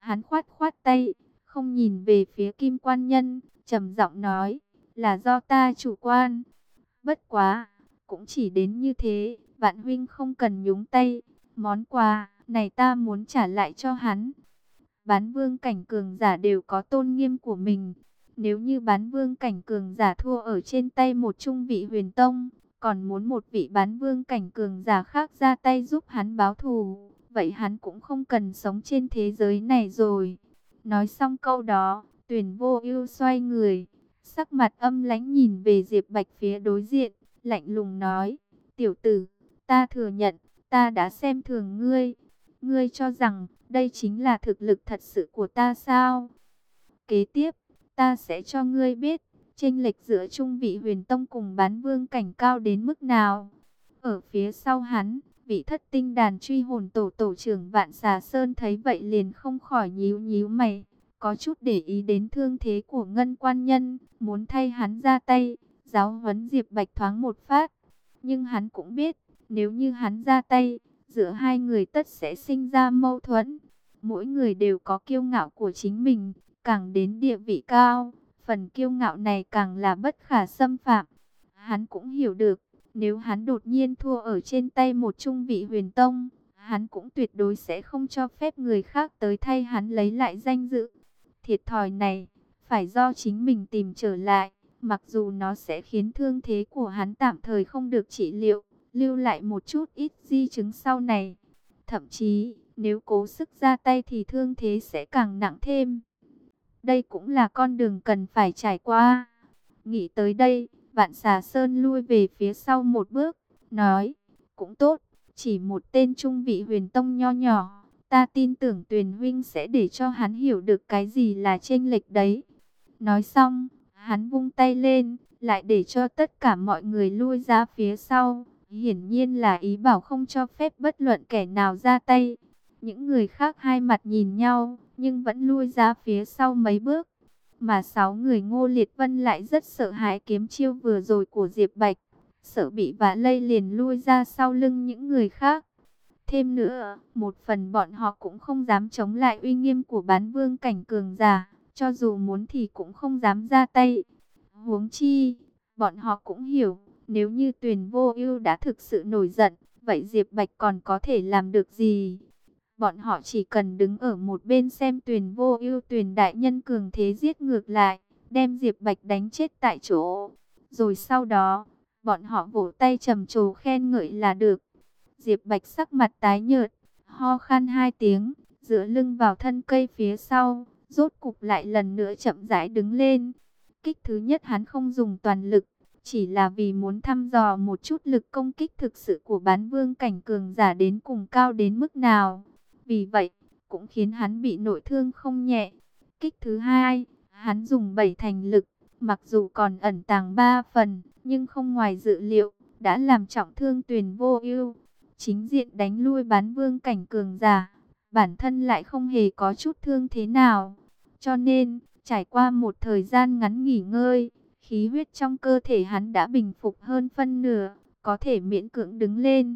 Hắn khoát khoát tay, không nhìn về phía Kim Quan Nhân, trầm giọng nói, là do ta chủ quan. Bất quá, cũng chỉ đến như thế, Vạn huynh không cần nhúng tay, món quà này ta muốn trả lại cho hắn. Bán vương cảnh cường giả đều có tôn nghiêm của mình. Nếu như bán vương cảnh cường giả thua ở trên tay một trung vị huyền tông, còn muốn một vị bán vương cảnh cường giả khác ra tay giúp hắn báo thù, vậy hắn cũng không cần sống trên thế giới này rồi. Nói xong câu đó, Tuyển Vô Ưu xoay người, sắc mặt âm lãnh nhìn về Diệp Bạch phía đối diện, lạnh lùng nói: "Tiểu tử, ta thừa nhận, ta đã xem thường ngươi. Ngươi cho rằng đây chính là thực lực thật sự của ta sao? Kế tiếp, ta sẽ cho ngươi biết, chênh lệch giữa trung vị huyền tông cùng bán vương cảnh cao đến mức nào." Ở phía sau hắn, vị thất tinh đàn truy hồn tổ tổ trưởng Vạn Xà Sơn thấy vậy liền không khỏi nhíu nhíu mày, có chút để ý đến thương thế của Ngân Quan Nhân, muốn thay hắn ra tay, giáo huấn Diệp Bạch thoáng một phát. Nhưng hắn cũng biết, nếu như hắn ra tay, giữa hai người tất sẽ sinh ra mâu thuẫn. Mỗi người đều có kiêu ngạo của chính mình, càng đến địa vị cao, phần kiêu ngạo này càng là bất khả xâm phạm. Hắn cũng hiểu được, nếu hắn đột nhiên thua ở trên tay một trung vị huyền tông, hắn cũng tuyệt đối sẽ không cho phép người khác tới thay hắn lấy lại danh dự. Thiệt thòi này, phải do chính mình tìm trở lại, mặc dù nó sẽ khiến thương thế của hắn tạm thời không được trị liệu, lưu lại một chút ít di chứng sau này. Thậm chí, nếu cố sức ra tay thì thương thế sẽ càng nặng thêm. Đây cũng là con đường cần phải trải qua. Nghĩ tới đây, Vạn Xà Sơn lui về phía sau một bước, nói, cũng tốt, chỉ một tên trung vị huyền tông nho nhỏ, ta tin tưởng Tuyền huynh sẽ để cho hắn hiểu được cái gì là chênh lệch đấy. Nói xong, hắn vung tay lên, lại để cho tất cả mọi người lui ra phía sau, hiển nhiên là ý bảo không cho phép bất luận kẻ nào ra tay. Những người khác hai mặt nhìn nhau, nhưng vẫn lui ra phía sau mấy bước. Mà 6 người Ngô Liệt Vân lại rất sợ hãi kiếm chiêu vừa rồi của Diệp Bạch, sợ bị vạ lây liền lui ra sau lưng những người khác. Thêm nữa, một phần bọn họ cũng không dám chống lại uy nghiêm của bán vương cảnh cường giả, cho dù muốn thì cũng không dám ra tay. Huống chi, bọn họ cũng hiểu, nếu như Tuyền Vô Ưu đã thực sự nổi giận, vậy Diệp Bạch còn có thể làm được gì? Bọn họ chỉ cần đứng ở một bên xem Tuyền Vô Ưu Tuyền đại nhân cường thế giết ngược lại, đem Diệp Bạch đánh chết tại chỗ. Rồi sau đó, bọn họ vỗ tay trầm trồ khen ngợi là được. Diệp Bạch sắc mặt tái nhợt, ho khan 2 tiếng, dựa lưng vào thân cây phía sau, rốt cục lại lần nữa chậm rãi đứng lên. Kích thứ nhất hắn không dùng toàn lực, chỉ là vì muốn thăm dò một chút lực công kích thực sự của bán vương cảnh cường giả đến cùng cao đến mức nào. Vì vậy, cũng khiến hắn bị nội thương không nhẹ. Kích thứ hai, hắn dùng 7 thành lực, mặc dù còn ẩn tàng 3 phần, nhưng không ngoài dự liệu, đã làm trọng thương Tuyền Vô Ưu. Chính diện đánh lui bán vương cảnh cường giả, bản thân lại không hề có chút thương thế nào. Cho nên, trải qua một thời gian ngắn nghỉ ngơi, khí huyết trong cơ thể hắn đã bình phục hơn phân nửa, có thể miễn cưỡng đứng lên.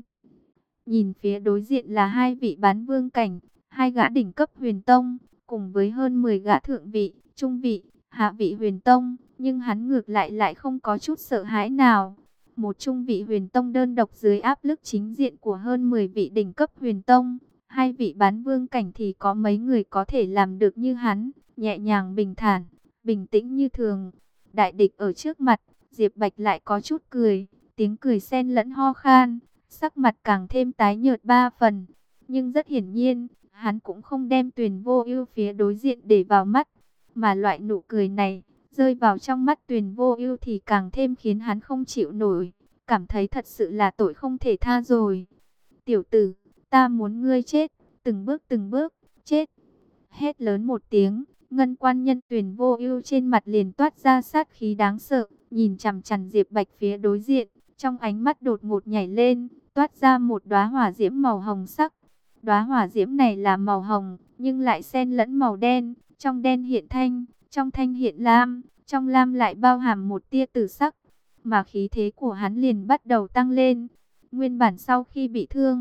Nhìn phía đối diện là 2 vị bán vương cảnh, 2 gã đỉnh cấp huyền tông, cùng với hơn 10 gã thượng vị, trung vị, hạ vị huyền tông, nhưng hắn ngược lại không có chút sợ hãi nào. Một trung vị huyền tông đơn độc dưới áp lực chính diện của hơn 10 vị đỉnh cấp huyền tông, 2 vị bán vương cảnh thì có mấy người có thể làm được như hắn, nhẹ nhàng bình thản, bình tĩnh như thường. Đại địch ở trước mặt, Diệp Bạch lại có chút cười, tiếng cười xen lẫn ho khan, sắc mặt càng thêm tái nhợt 3 phần. Nhưng rất hiển nhiên, hắn cũng không đem Tuyền Vô Ưu phía đối diện để vào mắt, mà loại nụ cười này rơi vào trong mắt Tuyền Vô Ưu thì càng thêm khiến hắn không chịu nổi, cảm thấy thật sự là tội không thể tha rồi. "Tiểu tử, ta muốn ngươi chết, từng bước, chết." Hét lớn một tiếng, Ngân Quan Nhân Tuyền Vô Ưu trên mặt liền toát ra sát khí đáng sợ, nhìn chằm chằm Diệp Bạch phía đối diện, trong ánh mắt đột ngột nhảy lên, toát ra một đóa hỏa diễm màu hồng sắc. Đóa hỏa diễm này là màu hồng, nhưng lại xen lẫn màu đen, trong đen hiện thanh, trong thanh hiện lam, trong lam lại bao hàm một tia tử sắc, mà khí thế của hắn liền bắt đầu tăng lên. Nguyên bản sau khi bị thương,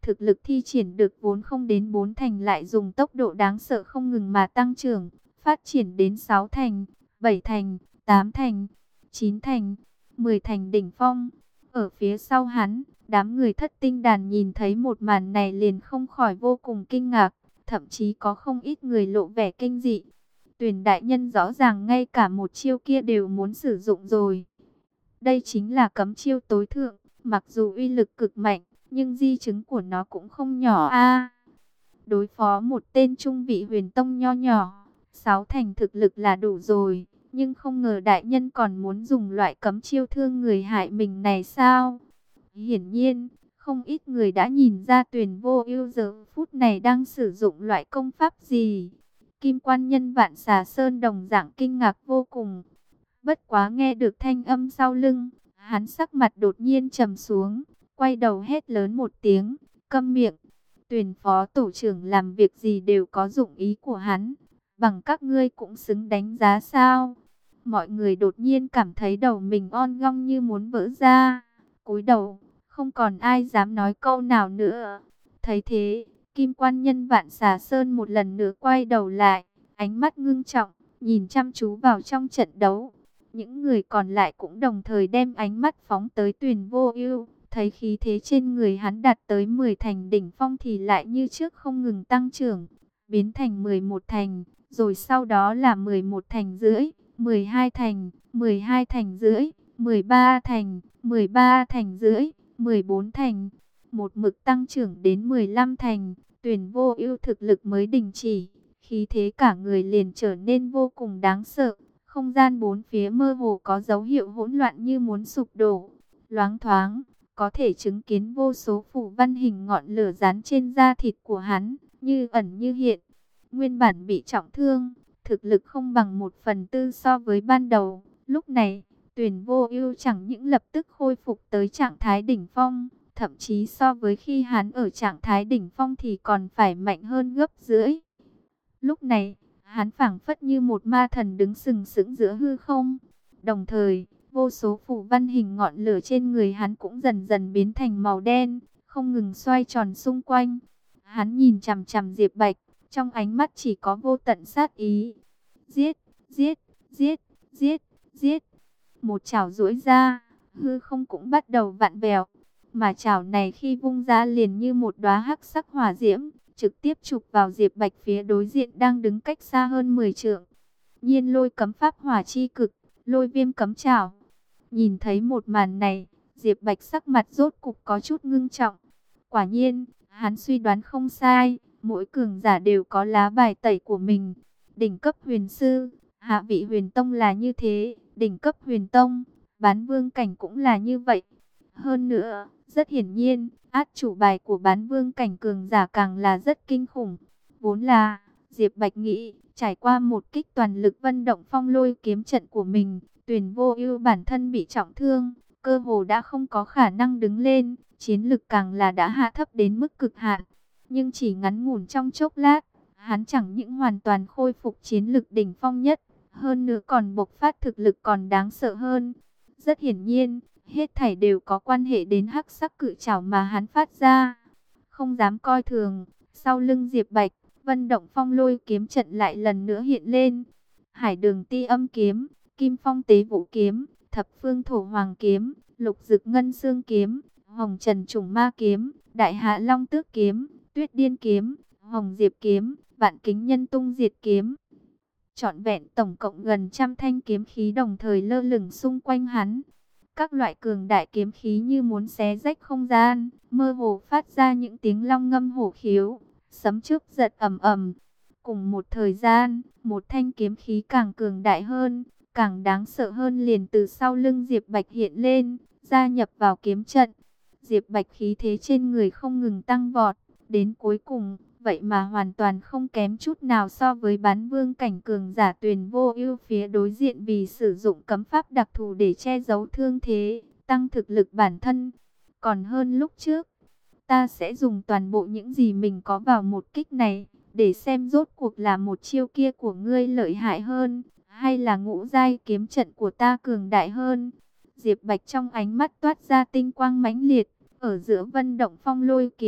thực lực thi triển được vốn không đến 4 thành lại dùng tốc độ đáng sợ không ngừng mà tăng trưởng, phát triển đến 6 thành, 7 thành, 8 thành, 9 thành, 10 thành đỉnh phong. Ở phía sau hắn, đám người Thất Tinh Đàn nhìn thấy một màn này liền không khỏi vô cùng kinh ngạc, thậm chí có không ít người lộ vẻ kinh dị. Tuyền đại nhân rõ ràng ngay cả một chiêu kia đều muốn sử dụng rồi. Đây chính là cấm chiêu tối thượng, mặc dù uy lực cực mạnh, nhưng di chứng của nó cũng không nhỏ a. Đối phó một tên trung vị huyền tông nho nhỏ, 6 thành thực lực là đủ rồi, nhưng không ngờ đại nhân còn muốn dùng loại cấm chiêu thương người hại mình này sao? Hiển nhiên, không ít người đã nhìn ra Tuyền Vô Ưu giờ phút này đang sử dụng loại công pháp gì. Kim Quan Nhân Vạn Xà Sơn đồng dạng kinh ngạc vô cùng. Bất quá nghe được thanh âm sau lưng, hắn sắc mặt đột nhiên trầm xuống, quay đầu hét lớn một tiếng, câm miệng. Tuyền phó tổ trưởng làm việc gì đều có dụng ý của hắn, bằng các ngươi cũng xứng đánh giá sao? Mọi người đột nhiên cảm thấy đầu mình on gong như muốn vỡ ra, cúi đầu, không còn ai dám nói câu nào nữa. Thấy thế, Kim Quan Nhân Vạn Xà Sơn một lần nữa quay đầu lại, ánh mắt ngưng trọng, nhìn chăm chú vào trong trận đấu. Những người còn lại cũng đồng thời đem ánh mắt phóng tới Tuyền Vô Ưu, thấy khí thế trên người hắn đạt tới 10 thành đỉnh phong thì lại như trước không ngừng tăng trưởng, biến thành 11 thành, rồi sau đó là 11 thành rưỡi, 12 thành, 12 thành rưỡi, 13 thành, 13 thành rưỡi, 14 thành, một mực tăng trưởng đến 15 thành. Tuyền Vô Ưu thực lực mới đình chỉ, khí thế cả người liền trở nên vô cùng đáng sợ. Không gian bốn phía mơ hồ có dấu hiệu hỗn loạn như muốn sụp đổ. Loáng thoáng, có thể chứng kiến vô số phù văn hình ngọn lửa dán trên da thịt của hắn, như ẩn như hiện. Nguyên bản bị trọng thương, thực lực không bằng 1/4 so với ban đầu. Lúc này, Tuyền Vô Ưu chẳng những lập tức khôi phục tới trạng thái đỉnh phong, thậm chí so với khi hắn ở trạng thái đỉnh phong thì còn phải mạnh hơn gấp rưỡi. Lúc này, hắn phảng phất như một ma thần đứng sừng sững giữa hư không. Đồng thời, vô số phù văn hình ngọn lửa trên người hắn cũng dần dần biến thành màu đen, không ngừng xoay tròn xung quanh. Hắn nhìn chằm chằm Diệp Bạch, trong ánh mắt chỉ có vô tận sát ý. Giết, giết, giết, giết, giết. Một chảo duỗi ra, hư không cũng bắt đầu vặn vẹo. Mà chảo này khi vung ra liền như một đóa hắc sắc hỏa diễm, trực tiếp chụp vào Diệp Bạch phía đối diện đang đứng cách xa hơn 10 trượng. Nhiên Lôi cấm pháp hỏa chi cực, Lôi Viêm cấm chảo. Nhìn thấy một màn này, Diệp Bạch sắc mặt rốt cục có chút ngưng trọng. Quả nhiên, hắn suy đoán không sai, mỗi cường giả đều có lá bài tẩy của mình. Đỉnh cấp huyền sư, hạ vị huyền tông là như thế, đỉnh cấp huyền tông, bán vương cảnh cũng là như vậy. Hơn nữa, rất hiển nhiên, át chủ bài của bán vương cảnh cường giả càng là rất kinh khủng. Vốn là, Diệp Bạch nghĩ, trải qua một kích toàn lực Vân Động Phong Lôi kiếm trận của mình, Tuyền Vô Ưu bản thân bị trọng thương, cơ hồ đã không có khả năng đứng lên, chiến lực càng là đã hạ thấp đến mức cực hạn. Nhưng chỉ ngắn ngủn trong chốc lát, hắn chẳng những hoàn toàn khôi phục chiến lực đỉnh phong nhất, hơn nữa còn bộc phát thực lực còn đáng sợ hơn. Rất hiển nhiên, hết thảy đều có quan hệ đến hắc sắc cự trảo mà hắn phát ra. Không dám coi thường, sau lưng Diệp Bạch, Vân Động Phong Lôi kiếm trận lại lần nữa hiện lên. Hải Đường Ti Âm kiếm, Kim Phong Tế Vũ kiếm, Thập Phương Thổ Hoàng kiếm, Lục Dực Ngân Xương kiếm, Hồng Trần Trùng Ma kiếm, Đại Hạ Long Tước kiếm, Tuyết Điên kiếm, Hồng Diệp kiếm, Vạn Kính Nhân Tung Diệt kiếm. Trọn vẹn tổng cộng gần trăm thanh kiếm khí đồng thời lơ lửng xung quanh hắn. Các loại cường đại kiếm khí như muốn xé rách không gian, mơ hồ phát ra những tiếng long ngâm hổ khiếu, sấm chớp giật ầm ầm. Cùng một thời gian, một thanh kiếm khí càng cường đại hơn, càng đáng sợ hơn liền từ sau lưng Diệp Bạch hiện lên, gia nhập vào kiếm trận. Diệp Bạch khí thế trên người không ngừng tăng vọt, đến cuối cùng, vậy mà hoàn toàn không kém chút nào so với bán vương cảnh cường giả Tuyền Vô Ưu phía đối diện, vì sử dụng cấm pháp đặc thù để che giấu thương thế, tăng thực lực bản thân. Còn hơn lúc trước, ta sẽ dùng toàn bộ những gì mình có vào một kích này, để xem rốt cuộc là một chiêu kia của ngươi lợi hại hơn, hay là ngũ giai kiếm trận của ta cường đại hơn. Diệp Bạch trong ánh mắt toát ra tinh quang mãnh liệt, ở giữa Vân Động Phong Lôi kiếm,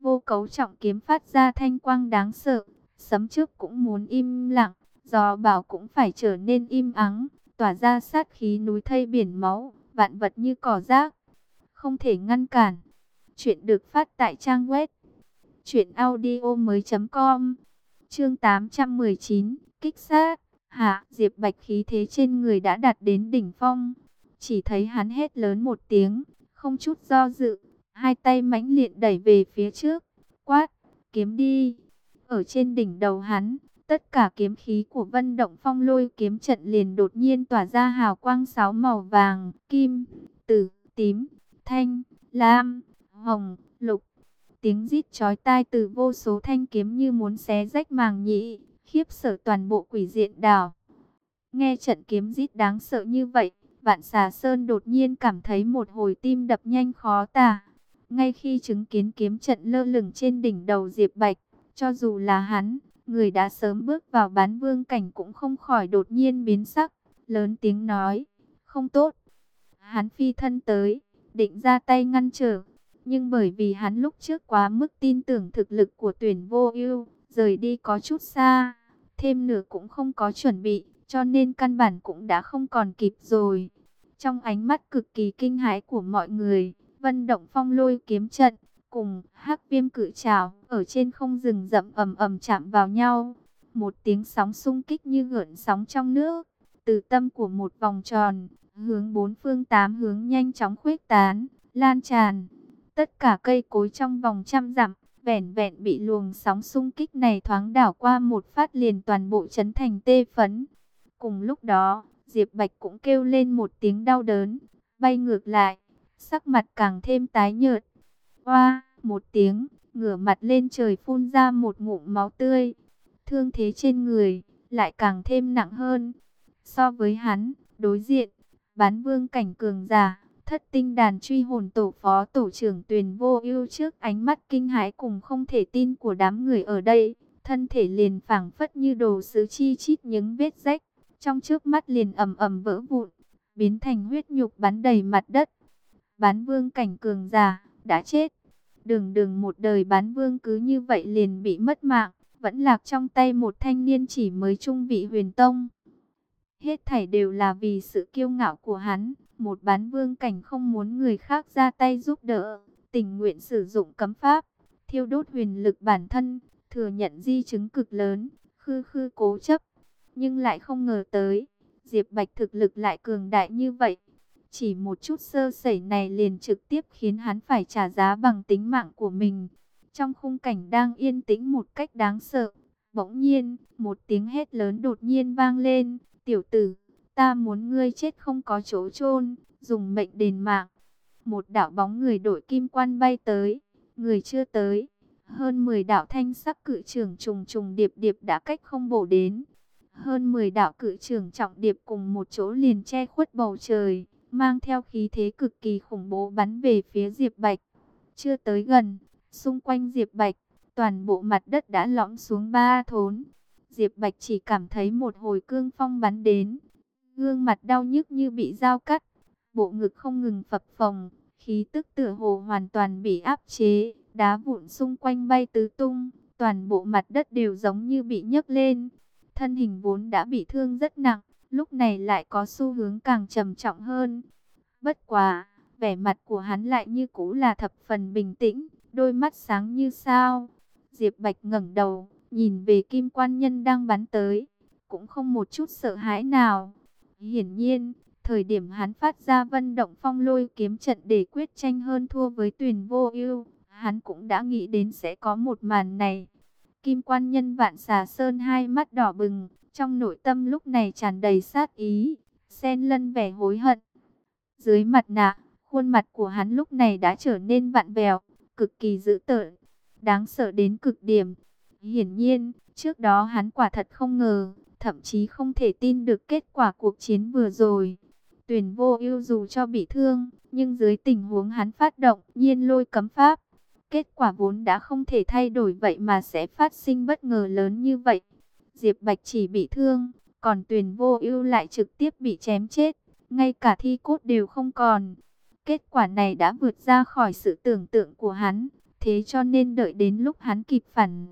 Vô Cấu trọng kiếm phát ra thanh quang đáng sợ, sấm chớp cũng muốn im lặng, gió bão cũng phải trở nên im ắng, tỏa ra sát khí núi thây biển máu, vạn vật như cỏ rác, không thể ngăn cản. Chuyện được phát tại trang web truyệnaudiomoi.com. Chương 819, kích sát. Hạ, Diệp Bạch khí thế trên người đã đạt đến đỉnh phong. Chỉ thấy hắn hét lớn một tiếng, không chút do dự, hai tay mãnh liệt đẩy về phía trước, quát, kiếm đi. Ở trên đỉnh đầu hắn, tất cả kiếm khí của Vân Động Phong Lôi kiếm trận liền đột nhiên tỏa ra hào quang 6 màu vàng, kim, tử, tím, thanh, lam, hồng, lục. Tiếng rít chói tai từ vô số thanh kiếm như muốn xé rách màng nhĩ, khiếp sợ toàn bộ Quỷ Diện Đảo. Nghe trận kiếm rít đáng sợ như vậy, Vạn Xà Sơn đột nhiên cảm thấy một hồi tim đập nhanh khó tả. Ngay khi chứng kiến kiếm trận lơ lửng trên đỉnh đầu Diệp Bạch, cho dù là hắn, người đã sớm bước vào bán vương cảnh cũng không khỏi đột nhiên biến sắc, lớn tiếng nói, không tốt. Hắn phi thân tới, định ra tay ngăn trở, nhưng bởi vì hắn lúc trước quá mức tin tưởng thực lực của Tuyển Vô Ưu, rời đi có chút xa, thêm nữa cũng không có chuẩn bị, cho nên căn bản cũng đã không còn kịp rồi. Trong ánh mắt cực kỳ kinh hãi của mọi người, Vân Động Phong Lôi kiếm trận cùng Hắc Viêm Cự Trảo ở trên không rừng rậm ầm ầm chạm vào nhau. Một tiếng sóng xung kích như gợn sóng trong nước, từ tâm của một vòng tròn, hướng bốn phương tám hướng nhanh chóng khuếch tán, lan tràn. Tất cả cây cối trong vòng trăm dặm, vẻn vẹn bị luồng sóng xung kích này thoáng đảo qua một phát liền toàn bộ chấn thành tê phấn. Cùng lúc đó, Diệp Bạch cũng kêu lên một tiếng đau đớn, bay ngược lại, sắc mặt càng thêm tái nhợt. Oa, một tiếng, ngửa mặt lên trời phun ra một ngụm máu tươi. Thương thế trên người lại càng thêm nặng hơn. So với hắn, đối diện, bán vương cảnh cường giả, Thất Tinh Đàn Truy Hồn Tổ phó tổ trưởng Tuyền Vô Ưu trước ánh mắt kinh hãi cùng không thể tin của đám người ở đây, thân thể liền phảng phất như đồ sứ chi chít những vết rách, trong chớp mắt liền ầm ầm vỡ vụn, biến thành huyết nhục bắn đầy mặt đất. Bán vương cảnh cường giả đã chết. Đường đường một đời bán vương cứ như vậy liền bị mất mạng, vẫn lạc trong tay một thanh niên chỉ mới trung vị huyền tông. Hết thảy đều là vì sự kiêu ngạo của hắn, một bán vương cảnh không muốn người khác ra tay giúp đỡ, tình nguyện sử dụng cấm pháp, thiêu đốt huyền lực bản thân, thừa nhận di chứng cực lớn, khư khư cố chấp. Nhưng lại không ngờ tới, Diệp Bạch thực lực lại cường đại như vậy. Chỉ một chút sơ sẩy này liền trực tiếp khiến hắn phải trả giá bằng tính mạng của mình. Trong khung cảnh đang yên tĩnh một cách đáng sợ, bỗng nhiên, một tiếng hét lớn đột nhiên vang lên, tiểu tử, ta muốn ngươi chết không có chỗ chôn, dùng mệnh đền mạng. Một đạo bóng người đội kim quan bay tới, người chưa tới. Hơn 10 đạo thanh sắc cự trường trùng trùng điệp điệp đã cách không bổ đến. Hơn 10 đạo cự trường trọng điệp cùng một chỗ liền che khuất bầu trời, mang theo khí thế cực kỳ khủng bố bắn về phía Diệp Bạch. Chưa tới gần, xung quanh Diệp Bạch, toàn bộ mặt đất đã lõm xuống ba thốn. Diệp Bạch chỉ cảm thấy một hồi cương phong bắn đến, gương mặt đau nhức như bị dao cắt, bộ ngực không ngừng phập phồng, khí tức tựa hồ hoàn toàn bị áp chế, đá vụn xung quanh bay tứ tung, toàn bộ mặt đất đều giống như bị nhấc lên. Thân hình vốn đã bị thương rất nặng, lúc này lại có xu hướng càng trầm trọng hơn. Bất quá, vẻ mặt của hắn lại như cũ là thập phần bình tĩnh, đôi mắt sáng như sao. Diệp Bạch ngẩng đầu, nhìn về Kim Quan Nhân đang bắn tới, cũng không một chút sợ hãi nào. Hiển nhiên, thời điểm hắn phát ra Vân Động Phong Lôi kiếm trận để quyết tranh hơn thua với Tuyền Vô Ưu, hắn cũng đã nghĩ đến sẽ có một màn này. Kim Quan Nhân Vạn Xà Sơn hai mắt đỏ bừng, trong nội tâm lúc này tràn đầy sát ý, xen lẫn vẻ hối hận. Dưới mặt nạ, khuôn mặt của hắn lúc này đã trở nên vặn vẹo, cực kỳ dữ tợn, đáng sợ đến cực điểm. Hiển nhiên, trước đó hắn quả thật không ngờ, thậm chí không thể tin được kết quả cuộc chiến vừa rồi. Tuyền Vô Ưu dù cho bị thương, nhưng dưới tình huống hắn phát động Nhiên Lôi cấm pháp, kết quả vốn đã không thể thay đổi, vậy mà sẽ phát sinh bất ngờ lớn như vậy. Diệp Bạch chỉ bị thương, còn Tuyền Vô Ưu lại trực tiếp bị chém chết, ngay cả thi cốt đều không còn. Kết quả này đã vượt ra khỏi sự tưởng tượng của hắn, Thế cho nên đợi đến lúc hắn kịp phản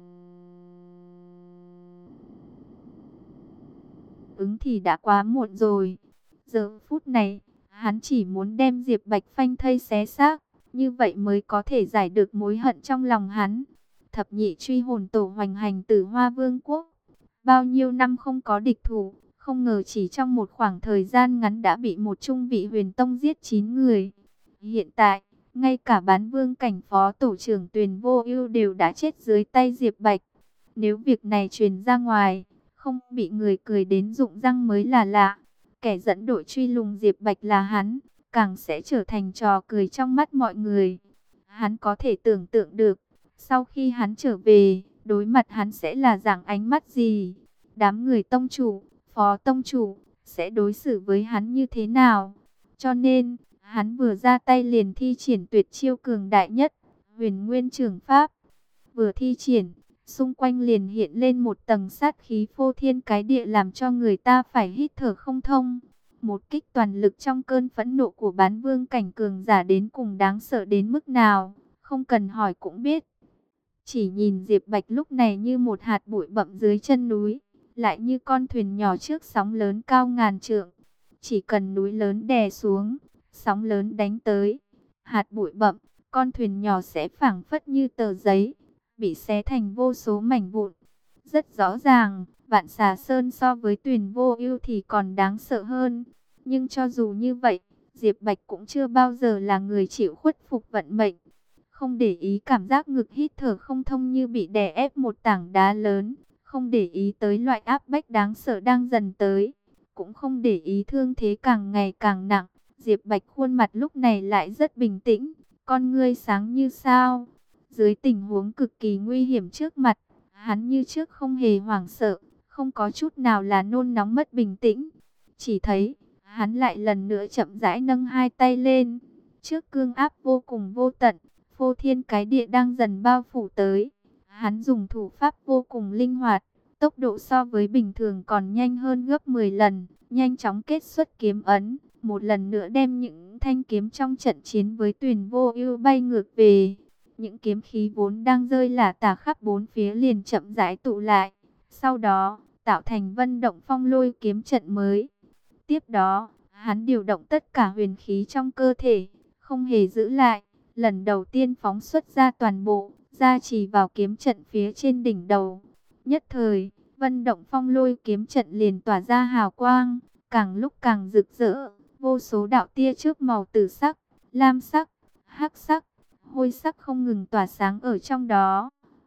ứng thì đã quá muộn rồi. Giờ phút này, hắn chỉ muốn đem Diệp Bạch phanh thây xé xác, như vậy mới có thể giải được mối hận trong lòng hắn. Thập nhị truy hồn tổ hoành hành Tử Hoa Vương quốc, bao nhiêu năm không có địch thủ, không ngờ chỉ trong một khoảng thời gian ngắn đã bị một trung vị huyền tông giết 9 người. Hiện tại, ngay cả bán vương cảnh phó tổ trưởng Tuyền Vô Ưu đều đã chết dưới tay Diệp Bạch. Nếu việc này truyền ra ngoài, không bị người cười đến rụng răng mới là lạ. Kẻ dẫn đội truy lùng Diệp Bạch là hắn, càng sẽ trở thành trò cười trong mắt mọi người. Hắn có thể tưởng tượng được, sau khi hắn trở về, đối mặt hắn sẽ là dạng ánh mắt gì? Đám người tông chủ, phó tông chủ, sẽ đối xử với hắn như thế nào? Cho nên, hắn vừa ra tay liền thi triển tuyệt chiêu cường đại nhất, Huyền Nguyên Trường Pháp. Vừa thi triển, xung quanh liền hiện lên một tầng sát khí phô thiên cái địa làm cho người ta phải hít thở không thông. Một kích toàn lực trong cơn phẫn nộ của bán vương cảnh cường giả đến cùng đáng sợ đến mức nào, không cần hỏi cũng biết. Chỉ nhìn Diệp Bạch lúc này như một hạt bụi bặm dưới chân núi, lại như con thuyền nhỏ trước sóng lớn cao ngàn trượng. Chỉ cần núi lớn đè xuống, sóng lớn đánh tới, hạt bụi bặm, con thuyền nhỏ sẽ phảng phất như tờ giấy, bị xé thành vô số mảnh vụn. Rất rõ ràng, Vạn Xà Sơn so với Tuyền Vô Ưu thì còn đáng sợ hơn. Nhưng cho dù như vậy, Diệp Bạch cũng chưa bao giờ là người chịu khuất phục vận mệnh. Không để ý cảm giác ngực hít thở không thông như bị đè ép một tảng đá lớn. Không để ý tới loại áp bách đáng sợ đang dần tới. Cũng không để ý thương thế càng ngày càng nặng. Diệp Bạch khuôn mặt lúc này lại rất bình tĩnh, con ngươi sáng như sao. Dưới tình huống cực kỳ nguy hiểm trước mặt, hắn như trước không hề hoảng sợ, không có chút nào là nôn nóng mất bình tĩnh. Chỉ thấy, hắn lại lần nữa chậm rãi nâng hai tay lên. Trước cương áp vô cùng vô tận, phô thiên cái địa đang dần bao phủ tới. Hắn dùng thủ pháp vô cùng linh hoạt, tốc độ so với bình thường còn nhanh hơn gấp 10 lần, nhanh chóng kết xuất kiếm ấn. Một lần nữa đem những thanh kiếm trong trận chiến với Tuyền Vô Ưu bay ngược về. Những kiếm khí vốn đang rơi lả tả khắp bốn phía liền chậm rãi tụ lại. Sau đó, tạo thành Vân Động Phong Lôi kiếm trận mới. Tiếp đó, hắn điều động tất cả huyền khí trong cơ thể, không hề giữ lại. Lần đầu tiên phóng xuất ra toàn bộ, gia trì vào kiếm trận phía trên đỉnh đầu. Nhất thời, Vân Động Phong Lôi kiếm trận liền tỏa ra hào quang, càng lúc càng rực rỡ. Vô số đạo tia chớp màu tử sắc, lam sắc, hắc sắc, hôi sắc không ngừng tỏa sáng ở trong đó.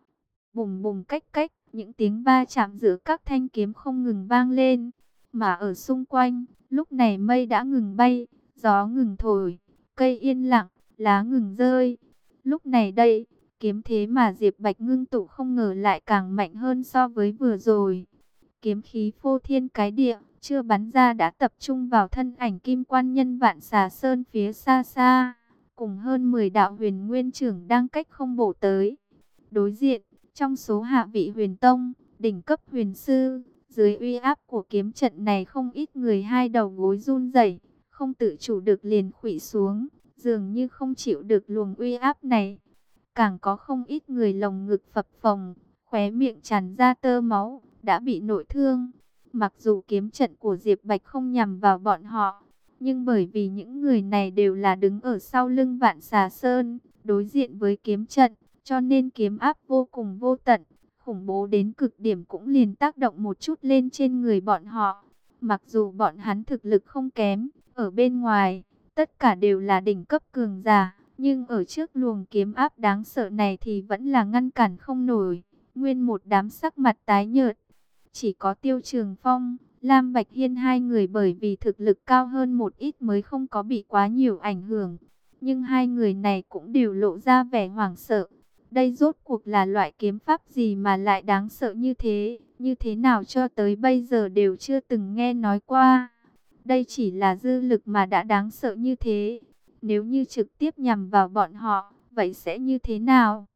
Bùm bùm cách cách, những tiếng va chạm giữa các thanh kiếm không ngừng vang lên. Mà ở xung quanh, lúc này mây đã ngừng bay, gió ngừng thổi, cây yên lặng, lá ngừng rơi. Lúc này đây, kiếm thế mà Diệp Bạch ngưng tụ không ngờ lại càng mạnh hơn so với vừa rồi. Kiếm khí phô thiên cái địa, chưa bắn ra đã tập trung vào thân ảnh Kim Quan Nhân Vạn Xà Sơn phía xa xa, cùng hơn 10 đạo huyền nguyên trưởng đang cách không bổ tới. Đối diện, trong số hạ vị huyền tông, đỉnh cấp huyền sư, dưới uy áp của kiếm trận này không ít người hai đầu gối run rẩy, không tự chủ được liền khuỵu xuống, dường như không chịu được luồng uy áp này. Càng có không ít người lồng ngực phập phồng, khóe miệng tràn ra tơ máu, đã bị nội thương. Mặc dù kiếm trận của Diệp Bạch không nhằm vào bọn họ, nhưng bởi vì những người này đều là đứng ở sau lưng Vạn Xà Sơn, đối diện với kiếm trận, cho nên kiếm áp vô cùng vô tận, khủng bố đến cực điểm cũng liền tác động một chút lên trên người bọn họ. Mặc dù bọn hắn thực lực không kém, ở bên ngoài, tất cả đều là đỉnh cấp cường giả, nhưng ở trước luồng kiếm áp đáng sợ này thì vẫn là ngăn cản không nổi. Nguyên một đám sắc mặt tái nhợt. Chỉ có Tiêu Trường Phong, Lam Bạch Hiên hai người bởi vì thực lực cao hơn một ít mới không có bị quá nhiều ảnh hưởng. Nhưng hai người này cũng đều lộ ra vẻ hoảng sợ. Đây rốt cuộc là loại kiếm pháp gì mà lại đáng sợ như thế? Như thế nào cho tới bây giờ đều chưa từng nghe nói qua. Đây chỉ là dư lực mà đã đáng sợ như thế. Nếu như trực tiếp nhằm vào bọn họ, vậy sẽ như thế nào?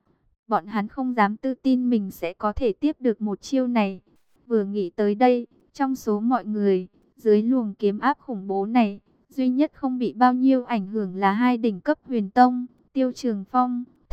Bọn hắn không dám tự tin mình sẽ có thể tiếp được một chiêu này. Vừa nghĩ tới đây, trong số mọi người, dưới luồng kiếm áp khủng bố này, duy nhất không bị bao nhiêu ảnh hưởng là hai đỉnh cấp huyền tông, Tiêu Trường Phong,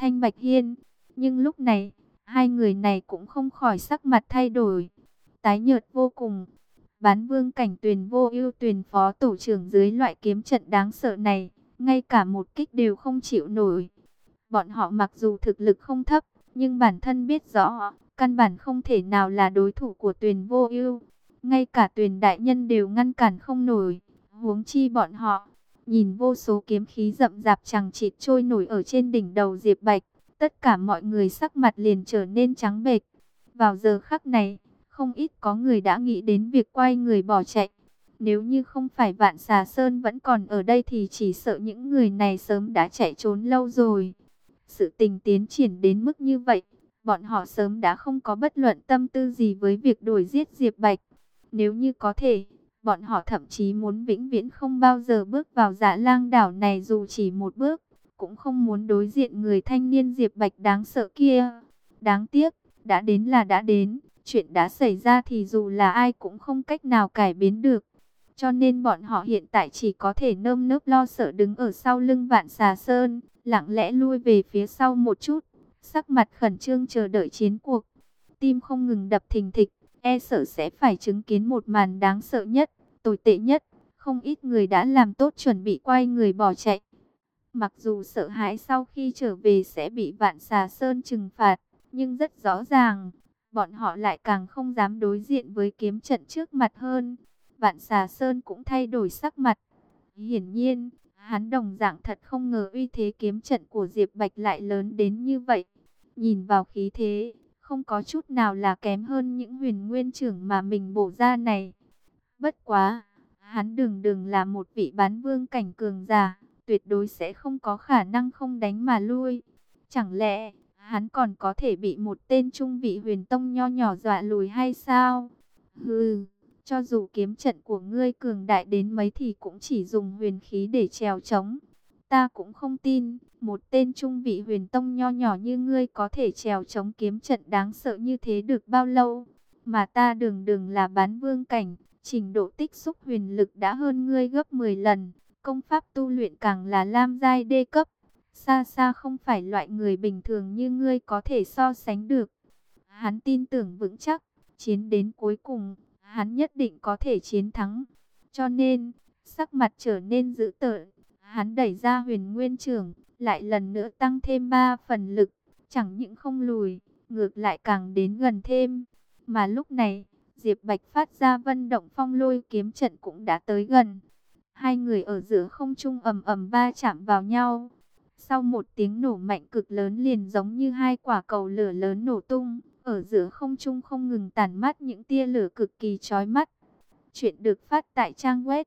Thanh Bạch Hiên. Nhưng lúc này, hai người này cũng không khỏi sắc mặt thay đổi, tái nhợt vô cùng. Bán Vương Cảnh Tuyền Vô Ưu Tuyền phó tổ trưởng dưới loại kiếm trận đáng sợ này, ngay cả một kích đều không chịu nổi. Bọn họ mặc dù thực lực không thấp, nhưng bản thân biết rõ, căn bản không thể nào là đối thủ của Tuyền Vô Ưu. Ngay cả Tuyền đại nhân đều ngăn cản không nổi, huống chi bọn họ. Nhìn vô số kiếm khí rậm rạp chằng chịt trôi nổi ở trên đỉnh đầu Diệp Bạch, tất cả mọi người sắc mặt liền trở nên trắng bệch. Vào giờ khắc này, không ít có người đã nghĩ đến việc quay người bỏ chạy. Nếu như không phải Vạn Xà Sơn vẫn còn ở đây thì chỉ sợ những người này sớm đã chạy trốn lâu rồi. Sự tình tiến triển đến mức như vậy, bọn họ sớm đã không có bất luận tâm tư gì với việc đuổi giết Diệp Bạch. Nếu như có thể, bọn họ thậm chí muốn vĩnh viễn không bao giờ bước vào Dạ Lang đảo này dù chỉ một bước, cũng không muốn đối diện người thanh niên Diệp Bạch đáng sợ kia. Đáng tiếc, đã đến là đã đến, chuyện đã xảy ra thì dù là ai cũng không cách nào cải biến được. Cho nên bọn họ hiện tại chỉ có thể nơm nớp lo sợ đứng ở sau lưng Vạn Xà Sơn, lặng lẽ lui về phía sau một chút, sắc mặt khẩn trương chờ đợi chiến cuộc. Tim không ngừng đập thình thịch, e sợ sẽ phải chứng kiến một màn đáng sợ nhất, tồi tệ nhất. Không ít người đã làm tốt chuẩn bị quay người bỏ chạy. Mặc dù sợ hãi sau khi trở về sẽ bị Vạn Xà Sơn trừng phạt, nhưng rất rõ ràng, bọn họ lại càng không dám đối diện với kiếm trận trước mặt hơn. Vạn Xà Sơn cũng thay đổi sắc mặt. Hiển nhiên, hắn đồng dạng thật không ngờ uy thế kiếm trận của Diệp Bạch lại lớn đến như vậy. Nhìn vào khí thế, không có chút nào là kém hơn những huyền nguyên trưởng mà mình bổ ra này. Bất quá, hắn đừng đừng là một vị bán vương cảnh cường giả, tuyệt đối sẽ không có khả năng không đánh mà lui. Chẳng lẽ, hắn còn có thể bị một tên trung vị huyền tông nho nhỏ dọa lùi hay sao? Hừ, cho dù kiếm trận của ngươi cường đại đến mấy thì cũng chỉ dùng huyền khí để trèo trống. Ta cũng không tin, một tên trung vị huyền tông nho nhỏ như ngươi có thể trèo trống kiếm trận đáng sợ như thế được bao lâu. Mà ta đường đường là bán vương cảnh, trình độ tích xúc huyền lực đã hơn ngươi gấp 10 lần, công pháp tu luyện càng là lam giai đê cấp. Xa xa không phải loại người bình thường như ngươi có thể so sánh được. Hắn tin tưởng vững chắc, chiến đến cuối cùng, hắn nhất định có thể chiến thắng. Cho nên, sắc mặt trở nên dữ tợn, hắn đẩy ra huyền nguyên trưởng, lại lần nữa tăng thêm 3 phần lực, chẳng những không lùi, ngược lại càng đến gần thêm. Mà lúc này, Diệp Bạch phát ra vân động phong lôi kiếm trận cũng đã tới gần. Hai người ở giữa không trung ầm ầm va chạm vào nhau. Sau một tiếng nổ mạnh cực lớn liền giống như hai quả cầu lửa lớn nổ tung, ở giữa không trung không ngừng tản mát những tia lửa cực kỳ chói mắt. Chuyện được phát tại trang web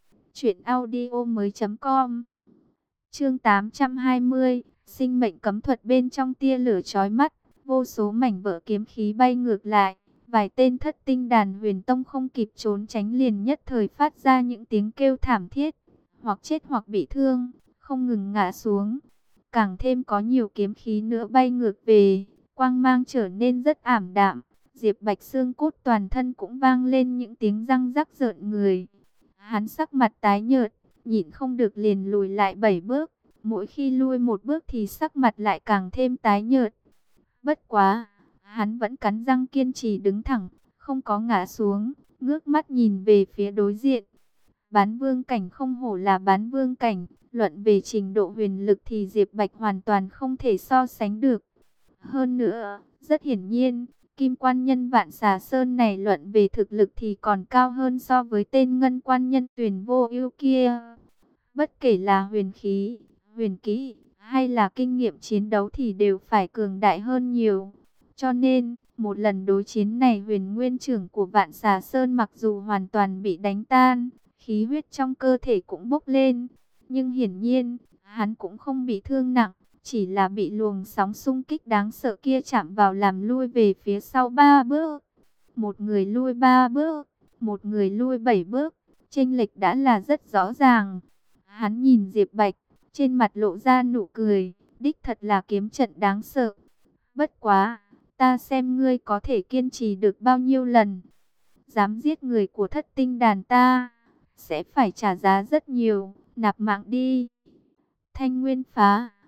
truyệnaudiomoi.com. Chương 820, sinh mệnh cấm thuật bên trong tia lửa chói mắt, vô số mảnh vỡ kiếm khí bay ngược lại, vài tên thất tinh đàn huyền tông không kịp trốn tránh liền nhất thời phát ra những tiếng kêu thảm thiết, hoặc chết hoặc bị thương, không ngừng ngã xuống. Càng thêm có nhiều kiếm khí nữa bay ngược về, quang mang trở nên rất ảm đạm. Diệp Bạch xương cốt toàn thân cũng vang lên những tiếng răng rắc rợn người. Hắn sắc mặt tái nhợt, nhịn không được liền lùi lại 7 bước. Mỗi khi lui một bước thì sắc mặt lại càng thêm tái nhợt. Bất quá, hắn vẫn cắn răng kiên trì đứng thẳng, không có ngã xuống, ngước mắt nhìn về phía đối diện. Bán vương cảnh không hổ là bán vương cảnh, luận về trình độ huyền lực thì Diệp Bạch hoàn toàn không thể so sánh được. Hơn nữa, rất hiển nhiên, Kim Quan Nhân Vạn Xà Sơn này luận về thực lực thì còn cao hơn so với tên Ngân Quan Nhân Tuyền Vô Ưu kia. Bất kể là huyền khí, huyền kỹ hay là kinh nghiệm chiến đấu thì đều phải cường đại hơn nhiều. Cho nên, một lần đối chiến này huyền nguyên trưởng của Vạn Xà Sơn mặc dù hoàn toàn bị đánh tan, khí huyết trong cơ thể cũng bốc lên, nhưng hiển nhiên, hắn cũng không bị thương nặng, chỉ là bị luồng sóng xung kích đáng sợ kia chạm vào làm lui về phía sau 3 bước. Một người lui 3 bước, một người lui 7 bước, chênh lệch đã là rất rõ ràng. Hắn nhìn Diệp Bạch, trên mặt lộ ra nụ cười, đích thật là kiếm trận đáng sợ. Bất quá, ta xem ngươi có thể kiên trì được bao nhiêu lần. Dám giết người của thất tinh đàn ta, sẽ phải trả giá rất nhiều, nạp mạng đi. Thanh Nguyên phá.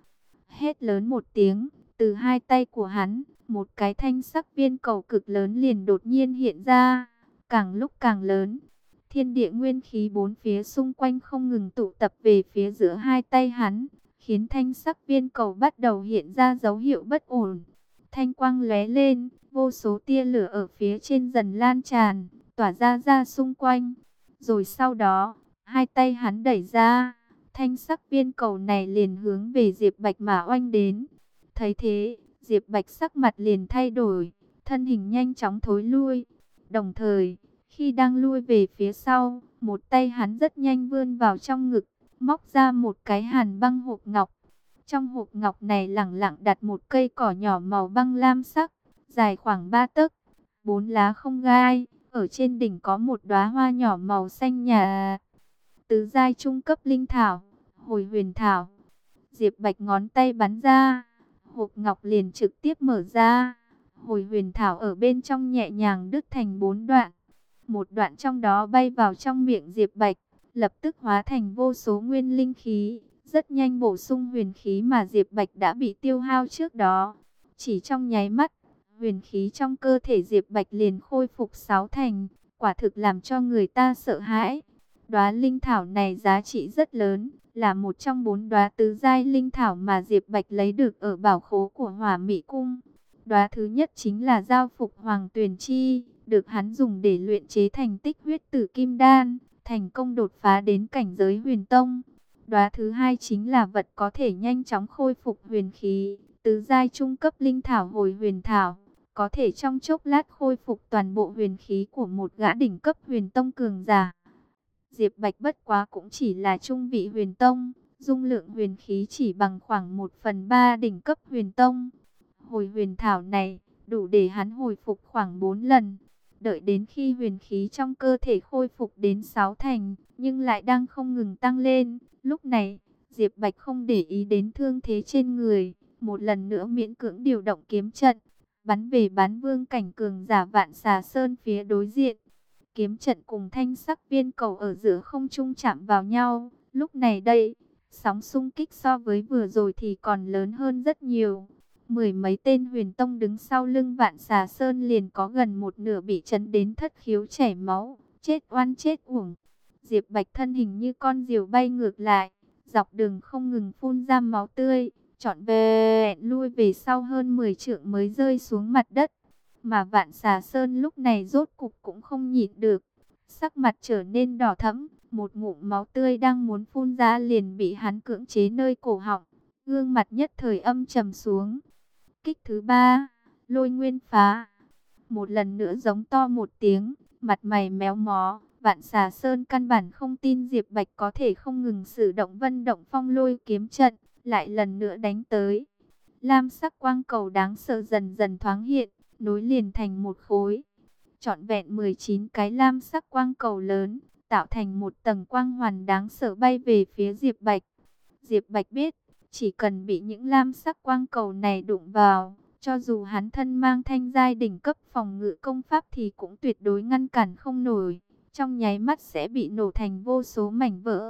hét lớn một tiếng, từ hai tay của hắn, một cái thanh sắc viên cầu cực lớn liền đột nhiên hiện ra, càng lúc càng lớn. Thiên địa nguyên khí bốn phía xung quanh không ngừng tụ tập về phía giữa hai tay hắn, khiến thanh sắc viên cầu bắt đầu hiện ra dấu hiệu bất ổn. Thanh quang lóe lên, vô số tia lửa ở phía trên dần lan tràn, tỏa ra ra xung quanh. Rồi sau đó, hai tay hắn đẩy ra, thanh sắc viên cầu này liền hướng về Diệp Bạch mà oanh đến. Thấy thế, Diệp Bạch sắc mặt liền thay đổi, thân hình nhanh chóng thối lui. Đồng thời, khi đang lui về phía sau, một tay hắn rất nhanh vươn vào trong ngực, móc ra một cái hàn băng hộp ngọc. Trong hộp ngọc này lẳng lặng đặt một cây cỏ nhỏ màu băng lam sắc, dài khoảng 3 tấc, 4 lá không gai, ở trên đỉnh có một đóa hoa nhỏ màu xanh nhà. Tứ giai trung cấp linh thảo, hồi huyền thảo. Diệp Bạch ngón tay bắn ra, hộp ngọc liền trực tiếp mở ra. Hồi huyền thảo ở bên trong nhẹ nhàng đứt thành 4 đoạn. Một đoạn trong đó bay vào trong miệng Diệp Bạch, lập tức hóa thành vô số nguyên linh khí, rất nhanh bổ sung huyền khí mà Diệp Bạch đã bị tiêu hao trước đó. Chỉ trong nháy mắt, huyền khí trong cơ thể Diệp Bạch liền khôi phục 6 thành, quả thực làm cho người ta sợ hãi. Đóa linh thảo này giá trị rất lớn, là một trong 4 đóa tứ giai linh thảo mà Diệp Bạch lấy được ở bảo khố của Hỏa Mị Cung. Đóa thứ nhất chính là giao phục Hoàng Tuyền Chi, được hắn dùng để luyện chế thành tích huyết tử kim đan, thành công đột phá đến cảnh giới huyền tông. Đóa thứ hai chính là vật có thể nhanh chóng khôi phục huyền khí, tứ giai trung cấp linh thảo hồi huyền thảo, có thể trong chốc lát khôi phục toàn bộ huyền khí của một gã đỉnh cấp huyền tông cường giả. Diệp Bạch bất quá cũng chỉ là trung vị huyền tông, dung lượng huyền khí chỉ bằng khoảng 1/3 đỉnh cấp huyền tông. Hồi huyền thảo này đủ để hắn hồi phục khoảng 4 lần. Đợi đến khi huyền khí trong cơ thể khôi phục đến 6 thành, nhưng lại đang không ngừng tăng lên. Lúc này, Diệp Bạch không để ý đến thương thế trên người, một lần nữa miễn cưỡng điều động kiếm trận, bắn về bán vương cảnh cường giả Vạn Xà Sơn phía đối diện. Kiếm trận cùng thanh sắc viên cầu ở giữa không trung chạm vào nhau. Lúc này đây, sóng xung kích so với vừa rồi thì còn lớn hơn rất nhiều. Mười mấy tên huyền tông đứng sau lưng Vạn Xà Sơn liền có gần một nửa bị chấn đến thất khiếu chảy máu, chết oan chết uổng. Diệp Bạch thân hình như con diều bay ngược lại, dọc đường không ngừng phun ra máu tươi, trọn vẹn lui về sau hơn 10 trượng mới rơi xuống mặt đất. Mà Vạn Xà Sơn lúc này rốt cục cũng không nhịn được, sắc mặt trở nên đỏ thẫm, một ngụm máu tươi đang muốn phun ra liền bị hắn cưỡng chế nơi cổ họng, gương mặt nhất thời âm trầm xuống. Kích thứ 3, Lôi Nguyên Phá. Một lần nữa giống to một tiếng, mặt mày méo mó, Vạn Xà Sơn căn bản không tin Diệp Bạch có thể không ngừng sử động Vân Động Phong Lôi kiếm trận, lại lần nữa đánh tới. Lam sắc quang cầu đáng sợ dần dần thoáng hiện, nối liền thành một khối. Trọn vẹn 19 cái lam sắc quang cầu lớn, tạo thành một tầng quang hoàn đáng sợ bay về phía Diệp Bạch. Diệp Bạch biết, chỉ cần bị những lam sắc quang cầu này đụng vào, cho dù hắn thân mang thanh giai đỉnh cấp phòng ngự công pháp thì cũng tuyệt đối ngăn cản không nổi, trong nháy mắt sẽ bị nổ thành vô số mảnh vỡ.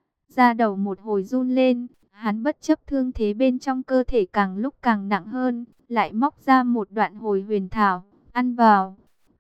Da đầu một hồi run lên, hắn bất chấp thương thế bên trong cơ thể càng lúc càng nặng hơn, lại móc ra một đoạn hồi huyền thảo, ăn vào.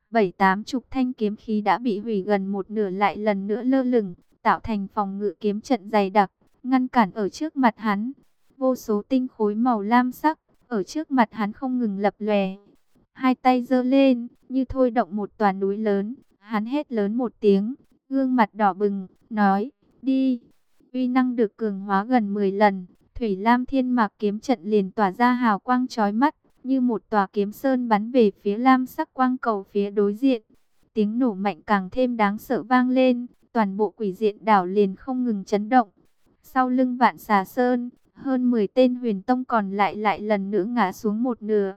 7-80 thanh kiếm khí đã bị hủy gần một nửa lại lần nữa lơ lửng, tạo thành phòng ngự kiếm trận dày đặc, ngăn cản ở trước mặt hắn. Vô số tinh khối màu lam sắc, ở trước mặt hắn không ngừng lập lòe. Hai tay giơ lên, như thôi động một tòa núi lớn, hắn hét lớn một tiếng, gương mặt đỏ bừng, nói, đi. Uy năng được cường hóa gần 10 lần, Thủy Lam Thiên Mạc kiếm trận liền tỏa ra hào quang chói mắt, như một tòa kiếm sơn bắn về phía lam sắc quang cầu phía đối diện. Tiếng nổ mạnh càng thêm đáng sợ vang lên, toàn bộ quỷ diện đảo liền không ngừng chấn động. Sau lưng Vạn Xà Sơn, hơn 10 tên huyền tông còn lại lần nữa ngã xuống một nửa.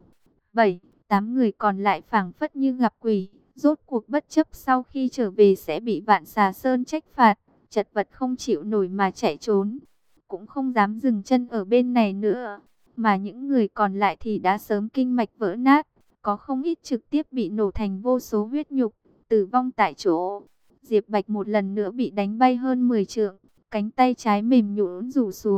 7-8 người còn lại phảng phất như gặp quỷ, rốt cuộc bất chấp sau khi trở về sẽ bị Vạn Xà Sơn trách phạt, chật vật không chịu nổi mà chạy trốn, cũng không dám dừng chân ở bên này nữa. Mà những người còn lại thì đã sớm kinh mạch vỡ nát, có không ít trực tiếp bị nổ thành vô số huyết nhục, tử vong tại chỗ. Diệp Bạch một lần nữa bị đánh bay hơn 10 trượng, cánh tay trái mềm nhũn rủ xuống,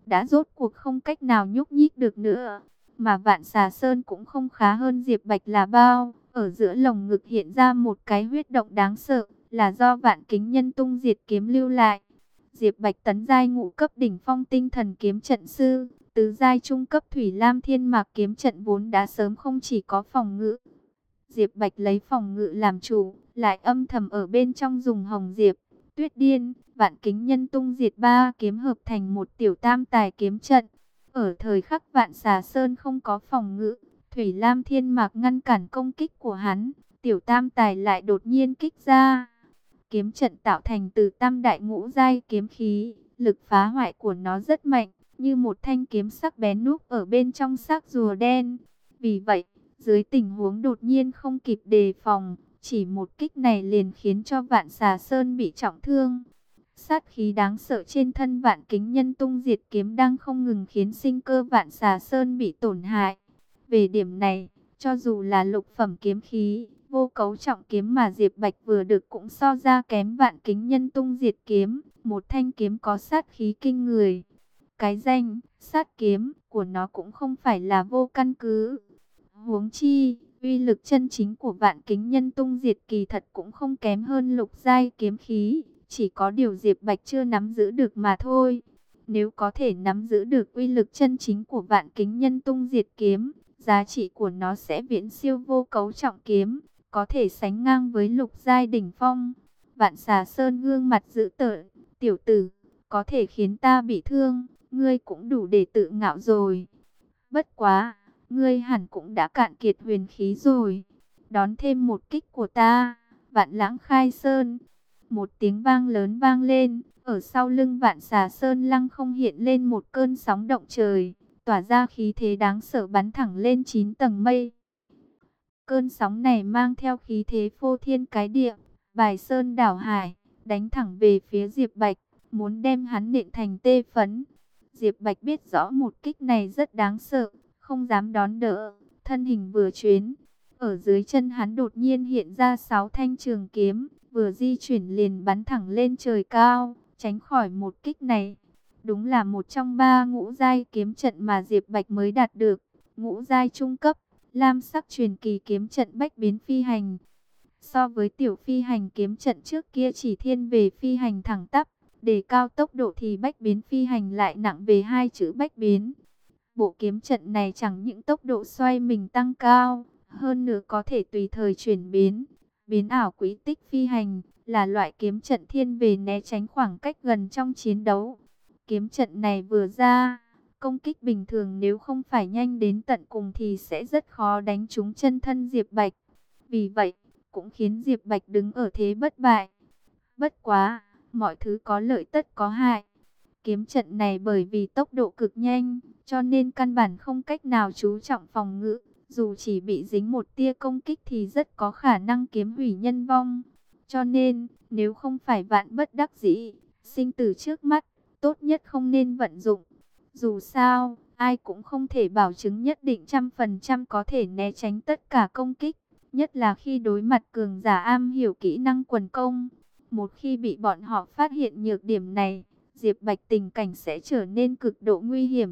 đã rốt cuộc không cách nào nhúc nhích được nữa. Mà Vạn Xà Sơn cũng không khá hơn Diệp Bạch là bao. Ở giữa lồng ngực hiện ra một cái huyết động đáng sợ, là do Vạn Kính Nhân Tung Diệt kiếm lưu lại. Diệp Bạch tấn giai ngũ cấp đỉnh phong tinh thần kiếm trận sư, tứ giai trung cấp Thủy Lam Thiên Mạc kiếm trận vốn đã sớm không chỉ có phòng ngự. Diệp Bạch lấy phòng ngự làm chủ, lại âm thầm ở bên trong dùng Hồng Diệp, Tuyết Điên, Vạn Kính Nhân Tung Diệt ba kiếm hợp thành một tiểu tam tài kiếm trận. Ở thời khắc Vạn Xà Sơn không có phòng ngự, Thủy Lam Thiên Mạc ngăn cản công kích của hắn, tiểu tam tài lại đột nhiên kích ra. Kiếm trận tạo thành từ tam đại ngũ giai kiếm khí, lực phá hoại của nó rất mạnh, như một thanh kiếm sắc bén núp ở bên trong xác rùa đen. Vì vậy, dưới tình huống đột nhiên không kịp đề phòng, chỉ một kích này liền khiến cho Vạn Xà Sơn bị trọng thương. Sát khí đáng sợ trên thân Vạn Kính Nhân Tung Diệt kiếm đang không ngừng khiến sinh cơ Vạn Xà Sơn bị tổn hại. Về điểm này, cho dù là lục phẩm kiếm khí, vô cấu trọng kiếm mà Diệp Bạch vừa được cũng so ra kém Vạn Kính Nhân Tung Diệt kiếm, một thanh kiếm có sát khí kinh người. Cái danh sát kiếm của nó cũng không phải là vô căn cứ. Huống chi, uy lực chân chính của Vạn Kính Nhân Tung Diệt kỳ thật cũng không kém hơn lục giai kiếm khí, chỉ có điều Diệp Bạch chưa nắm giữ được mà thôi. Nếu có thể nắm giữ được uy lực chân chính của Vạn Kính Nhân Tung Diệt kiếm, giá trị của nó sẽ viễn siêu vô cấu trọng kiếm, có thể sánh ngang với lục giai đỉnh phong. Vạn Xà Sơn gương mặt dữ tợn, tiểu tử, có thể khiến ta bị thương, ngươi cũng đủ để tự ngạo rồi. Bất quá, ngươi hẳn cũng đã cạn kiệt huyền khí rồi. Đón thêm một kích của ta, Vạn Lãng Khai Sơn. Một tiếng vang lớn vang lên, ở sau lưng Vạn Xà Sơn lăng không hiện lên một cơn sóng động trời, tỏa ra khí thế đáng sợ bắn thẳng lên 9 tầng mây. Cơn sóng này mang theo khí thế phô thiên cái địa, bài sơn đảo hải, đánh thẳng về phía Diệp Bạch, muốn đem hắn nện thành tê phấn. Diệp Bạch biết rõ một kích này rất đáng sợ, không dám đón đỡ, thân hình vừa chuyến. Ở dưới chân hắn đột nhiên hiện ra 6 thanh trường kiếm, vừa di chuyển liền bắn thẳng lên trời cao, tránh khỏi một kích này. Đúng là một trong 3 ngũ giai kiếm trận mà Diệp Bạch mới đạt được, ngũ giai trung cấp, lam sắc truyền kỳ kiếm trận bách biến phi hành. So với tiểu phi hành kiếm trận trước kia chỉ thiên về phi hành thẳng tắp, để cao tốc độ thì bách biến phi hành lại nặng về hai chữ bách biến. Bộ kiếm trận này chẳng những tốc độ xoay mình tăng cao, hơn nữa có thể tùy thời chuyển biến, biến ảo quỹ tích phi hành, là loại kiếm trận thiên về né tránh khoảng cách gần trong chiến đấu. Kiếm trận này vừa ra, công kích bình thường nếu không phải nhanh đến tận cùng thì sẽ rất khó đánh trúng chân thân Diệp Bạch. Vì vậy, cũng khiến Diệp Bạch đứng ở thế bất bại. Bất quá, mọi thứ có lợi tất có hại. Kiếm trận này bởi vì tốc độ cực nhanh, cho nên căn bản không cách nào chú trọng phòng ngự. Dù chỉ bị dính một tia công kích thì rất có khả năng kiếm hủy nhân vong. Cho nên, nếu không phải vạn bất đắc dĩ, sinh tử trước mắt, tốt nhất không nên vận dụng. Dù sao, ai cũng không thể bảo chứng nhất định 100% có thể né tránh tất cả công kích. Nhất là khi đối mặt cường giả am hiểu kỹ năng quần công. Một khi bị bọn họ phát hiện nhược điểm này, Diệp Bạch tình cảnh sẽ trở nên cực độ nguy hiểm.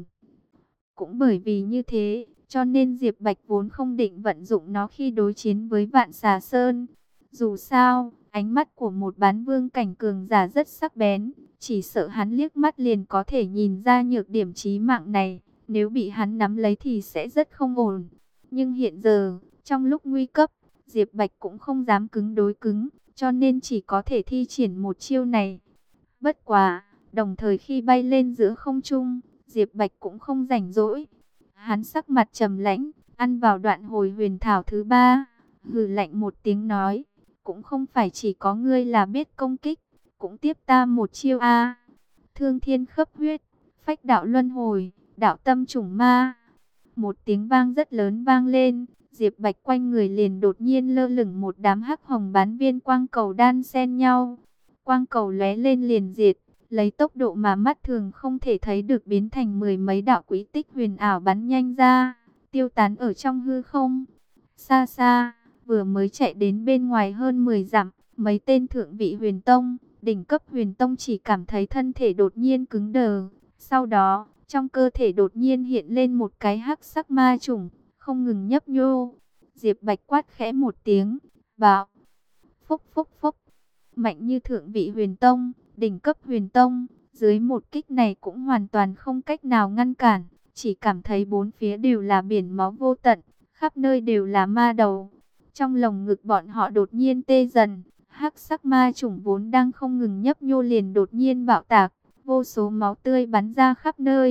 Cũng bởi vì như thế, cho nên Diệp Bạch vốn không định vận dụng nó khi đối chiến với Vạn Xà Sơn. Dù sao, ánh mắt của một bán vương cảnh cường giả rất sắc bén, chỉ sợ hắn liếc mắt liền có thể nhìn ra nhược điểm chí mạng này. Nếu bị hắn nắm lấy thì sẽ rất không ổn. Nhưng hiện giờ, trong lúc nguy cấp, Diệp Bạch cũng không dám cứng đối cứng, cho nên chỉ có thể thi triển một chiêu này. Bất quá, đồng thời khi bay lên giữa không trung, Diệp Bạch cũng không rảnh rỗi. Hắn sắc mặt trầm lãnh, ăn vào đoạn hồi huyền thảo thứ 3, hừ lạnh một tiếng nói, cũng không phải chỉ có ngươi là biết công kích, cũng tiếp ta một chiêu a. Thương thiên khấp huyết, phách đạo luân hồi, đạo tâm chủng ma. Một tiếng vang rất lớn vang lên, Diệp Bạch quanh người liền đột nhiên lơ lửng một đám hắc hồng bán viên quang cầu đan xen nhau. Quang cầu lóe lên liền diệt, lấy tốc độ mà mắt thường không thể thấy được biến thành mười mấy đạo quỹ tích huyền ảo bắn nhanh ra, tiêu tán ở trong hư không. Xa xa, vừa mới chạy đến bên ngoài hơn 10 dặm, mấy tên thượng vị huyền tông, đỉnh cấp huyền tông chỉ cảm thấy thân thể đột nhiên cứng đờ. Sau đó, trong cơ thể đột nhiên hiện lên một cái hắc sắc ma chủng, không ngừng nhấp nhô. Diệp Bạch quát khẽ một tiếng, bạo, phốc phốc phốc, mạnh như thượng vị huyền tông, đỉnh cấp huyền tông, dưới một kích này cũng hoàn toàn không cách nào ngăn cản, chỉ cảm thấy bốn phía đều là biển máu vô tận, khắp nơi đều là ma đầu. Trong lồng ngực bọn họ đột nhiên tê dần, hắc sắc ma chủng vốn đang không ngừng nhấp nhô liền đột nhiên bạo tạc, vô số máu tươi bắn ra khắp nơi.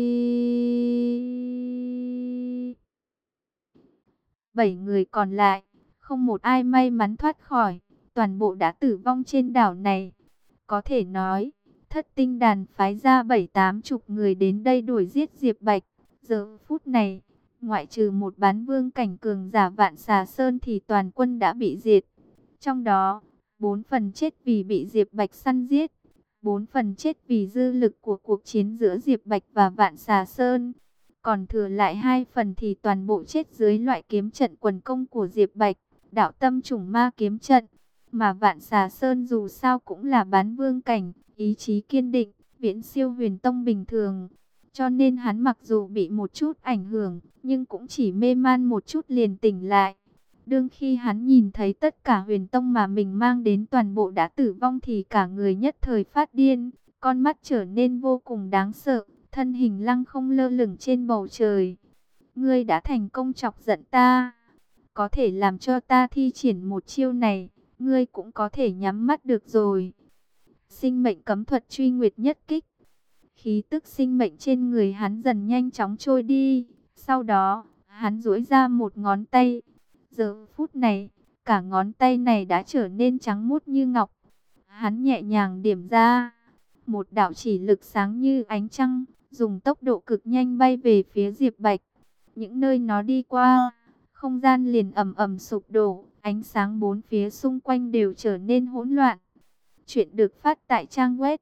7 người còn lại, không một ai may mắn thoát khỏi, toàn bộ đã tử vong trên đảo này. Có thể nói, Thất Tinh Đàn phái ra 7-80 người đến đây đuổi giết Diệp Bạch. Giờ phút này, ngoại trừ một bán vương cảnh cường giả Vạn Xà Sơn thì toàn quân đã bị diệt. Trong đó, 4 phần chết vì bị Diệp Bạch săn giết, 4 phần chết vì dư lực của cuộc chiến giữa Diệp Bạch và Vạn Xà Sơn. Còn thừa lại 2 phần thì toàn bộ chết dưới loại kiếm trận quần công của Diệp Bạch, đạo tâm trùng ma kiếm trận. Mà Vạn Xà Sơn dù sao cũng là bán vương cảnh, ý chí kiên định, viễn siêu huyền tông bình thường. Cho nên hắn mặc dù bị một chút ảnh hưởng, nhưng cũng chỉ mê man một chút liền tỉnh lại. Đương khi hắn nhìn thấy tất cả huyền tông mà mình mang đến toàn bộ đã tử vong thì cả người nhất thời phát điên, con mắt trở nên vô cùng đáng sợ, thân hình lăng không lơ lửng trên bầu trời. Ngươi đã thành công chọc giận ta, có thể làm cho ta thi triển một chiêu này, ngươi cũng có thể nhắm mắt được rồi. Sinh mệnh cấm thuật truy nguyệt nhất kích. Khí tức sinh mệnh trên người hắn dần nhanh chóng trôi đi. Sau đó, hắn duỗi ra một ngón tay. Giờ phút này, cả ngón tay này đã trở nên trắng muốt như ngọc. Hắn nhẹ nhàng điểm ra. Một đạo chỉ lực sáng như ánh trăng, dùng tốc độ cực nhanh bay về phía Diệp Bạch. Những nơi nó đi qua, không gian liền ầm ầm sụp đổ. Ánh sáng bốn phía xung quanh đều trở nên hỗn loạn. Chuyện được phát tại trang web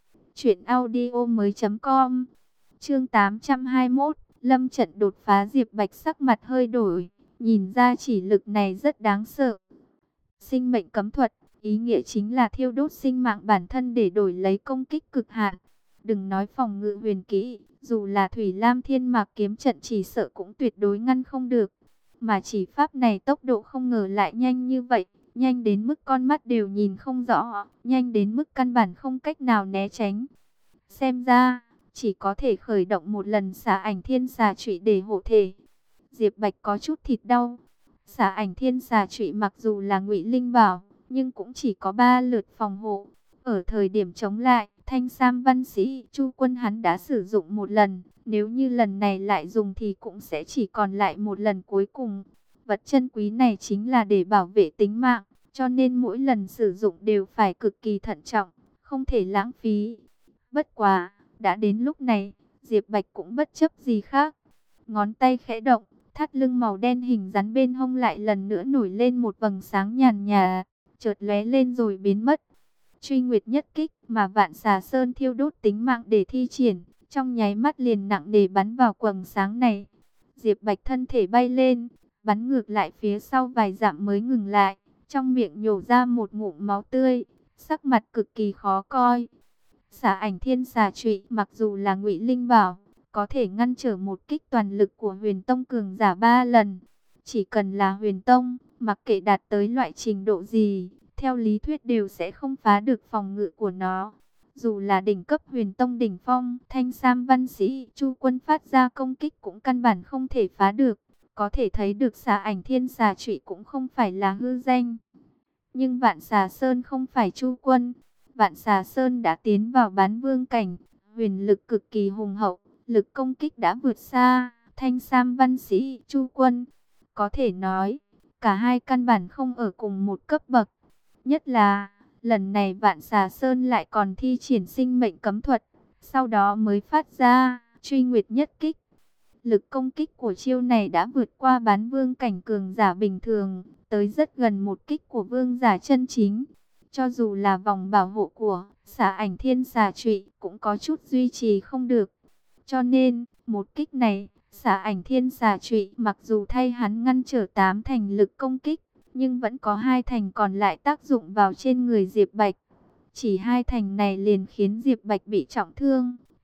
truyệnaudiomoi.com. Chương 821, lâm trận đột phá. Diệp Bạch sắc mặt hơi đổi, nhìn ra chỉ lực này rất đáng sợ. Sinh mệnh cấm thuật, ý nghĩa chính là thiêu đốt sinh mạng bản thân để đổi lấy công kích cực hạn. Đừng nói phòng ngự huyền kỹ, dù là Thủy Lam Thiên Mạc kiếm trận chỉ sợ cũng tuyệt đối ngăn không được. Mà chỉ pháp này tốc độ không ngờ lại nhanh như vậy, nhanh đến mức con mắt đều nhìn không rõ, nhanh đến mức căn bản không cách nào né tránh. Xem ra, chỉ có thể khởi động một lần xả ảnh thiên xà trụy để hộ thể. Diệp Bạch có chút thịt đau. Xả ảnh thiên xà trụy mặc dù là ngụy linh bảo, nhưng cũng chỉ có 3 lượt phòng hộ. Ở thời điểm chống lại, Thanh Sam Văn Sĩ Chu Quân hắn đã sử dụng một lần. Nếu như lần này lại dùng thì cũng sẽ chỉ còn lại một lần cuối cùng. Vật chân quý này chính là để bảo vệ tính mạng, cho nên mỗi lần sử dụng đều phải cực kỳ thận trọng, không thể lãng phí. Bất quá, đã đến lúc này, Diệp Bạch cũng bất chấp gì khác. Ngón tay khẽ động, thắt lưng màu đen hình rắn bên hông lại lần nữa nổi lên một vầng sáng nhàn nhạt, chợt lóe lên rồi biến mất. Truy nguyệt nhất kích mà Vạn Xà Sơn thiêu đốt tính mạng để thi triển, trong nháy mắt liền nặng nề bắn vào quầng sáng này. Diệp Bạch thân thể bay lên, bắn ngược lại phía sau vài dặm mới ngừng lại, trong miệng nhổ ra một ngụm máu tươi, sắc mặt cực kỳ khó coi. Xả ảnh thiên xà trụy mặc dù là ngụy linh bảo, có thể ngăn trở một kích toàn lực của huyền tông cường giả 3 lần. Chỉ cần là huyền tông, mặc kệ đạt tới loại trình độ gì, theo lý thuyết đều sẽ không phá được phòng ngự của nó. Dù là đỉnh cấp huyền tông đỉnh phong, Thanh Sam Văn Sĩ Chu Quân phát ra công kích cũng căn bản không thể phá được. Có thể thấy được xả ảnh thiên xà trụy cũng không phải là hư danh. Nhưng Vạn Xà Sơn không phải Chu Quân. Vạn Xà Sơn đã tiến vào bán vương cảnh, huyền lực cực kỳ hùng hậu, lực công kích đã vượt xa Thanh Sam Văn Sĩ Chu Quân. Có thể nói, cả hai căn bản không ở cùng một cấp bậc. Nhất là, lần này Vạn Xà Sơn lại còn thi triển sinh mệnh cấm thuật, sau đó mới phát ra truy nguyệt nhất kích. Lực công kích của chiêu này đã vượt qua bán vương cảnh cường giả bình thường, tới rất gần một kích của vương giả chân chính. Cho dù là vòng bảo hộ của xả ảnh thiên xà trụy cũng có chút duy trì không được. Cho nên, một kích này, xả ảnh thiên xà trụy mặc dù thay hắn ngăn trở 8 thành lực công kích, nhưng vẫn có 2 thành còn lại tác dụng vào trên người Diệp Bạch. Chỉ 2 thành này liền khiến Diệp Bạch bị trọng thương,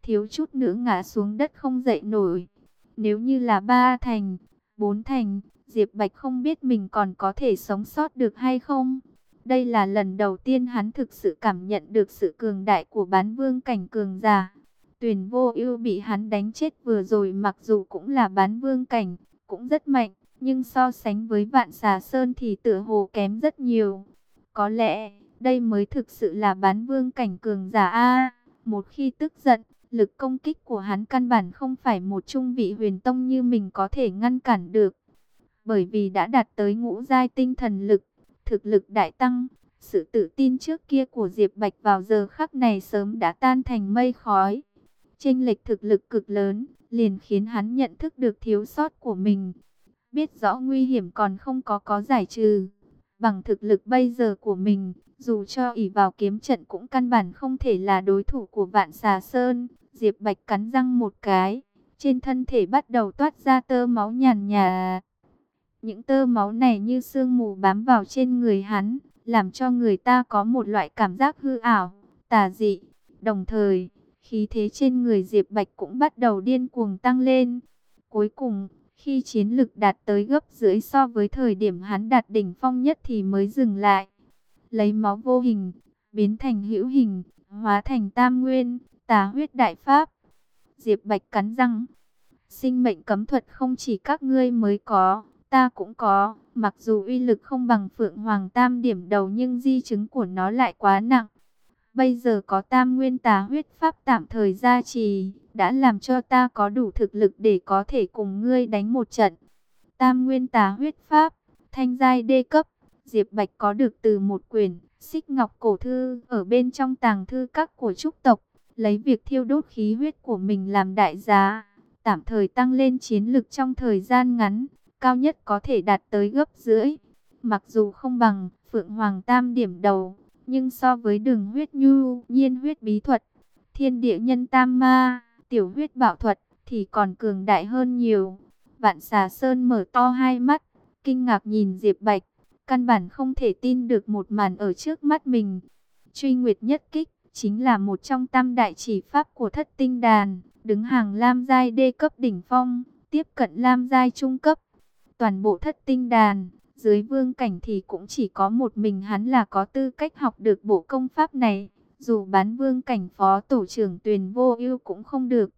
thiếu chút nữa ngã xuống đất không dậy nổi. Nếu như là 3 thành, 4 thành, Diệp Bạch không biết mình còn có thể sống sót được hay không. Đây là lần đầu tiên hắn thực sự cảm nhận được sự cường đại của bán vương cảnh cường giả. Tuyền Vô Ưu bị hắn đánh chết vừa rồi mặc dù cũng là bán vương cảnh, cũng rất mạnh, nhưng so sánh với Vạn Xà Sơn thì tựa hồ kém rất nhiều. Có lẽ, đây mới thực sự là bán vương cảnh cường giả a. Một khi tức giận, lực công kích của hắn căn bản không phải một trung vị huyền tông như mình có thể ngăn cản được. Bởi vì đã đạt tới ngũ giai tinh thần lực, thực lực đại tăng, sự tự tin trước kia của Diệp Bạch vào giờ khắc này sớm đã tan thành mây khói. Chênh lệch thực lực cực lớn, liền khiến hắn nhận thức được thiếu sót của mình. Biết rõ nguy hiểm còn không có giải trừ. Bằng thực lực bây giờ của mình, dù cho ỷ vào kiếm trận cũng căn bản không thể là đối thủ của Vạn Xà Sơn. Diệp Bạch cắn răng một cái, trên thân thể bắt đầu toát ra tơ máu nhàn nhạt. Những tơ máu này như sương mù bám vào trên người hắn, làm cho người ta có một loại cảm giác hư ảo, tà dị. Đồng thời, khí thế trên người Diệp Bạch cũng bắt đầu điên cuồng tăng lên. Cuối cùng, khi chiến lực đạt tới gấp rưỡi so với thời điểm hắn đạt đỉnh phong nhất thì mới dừng lại. Lấy máu vô hình, biến thành hữu hình, hóa thành tam nguyên, tà huyết đại pháp. Diệp Bạch cắn răng. Sinh mệnh cấm thuật không chỉ các ngươi mới có, ta cũng có. Mặc dù uy lực không bằng Phượng Hoàng Tam điểm đầu nhưng di chứng của nó lại quá nặng. Bây giờ có tam nguyên tà huyết pháp tạm thời gia trì, đã làm cho ta có đủ thực lực để có thể cùng ngươi đánh một trận. Tam nguyên tà huyết pháp, thanh giai đê cấp, Diệp Bạch có được từ một quyển Xích Ngọc cổ thư ở bên trong tàng thư các của trúc tộc, lấy việc thiêu đốt khí huyết của mình làm đại giá, tạm thời tăng lên chiến lực trong thời gian ngắn, cao nhất có thể đạt tới gấp rưỡi. Mặc dù không bằng Phượng Hoàng Tam điểm đầu, nhưng so với Đường huyết nhu nhiên huyết bí thuật, thiên địa nhân tam ma, tiểu huyết bảo thuật thì còn cường đại hơn nhiều. Vạn Xà Sơn mở to hai mắt, kinh ngạc nhìn Diệp Bạch, căn bản không thể tin được một màn ở trước mắt mình. Truy Nguyệt nhất kích chính là một trong tam đại chỉ pháp của Thất Tinh Đàn, đứng hàng lam giai đê cấp đỉnh phong, tiếp cận lam giai trung cấp. Toàn bộ Thất Tinh Đàn, dưới vương cảnh thì cũng chỉ có một mình hắn là có tư cách học được bộ công pháp này. Dù bán vương cảnh phó tổ trưởng Tuyền Vô Ưu cũng không được.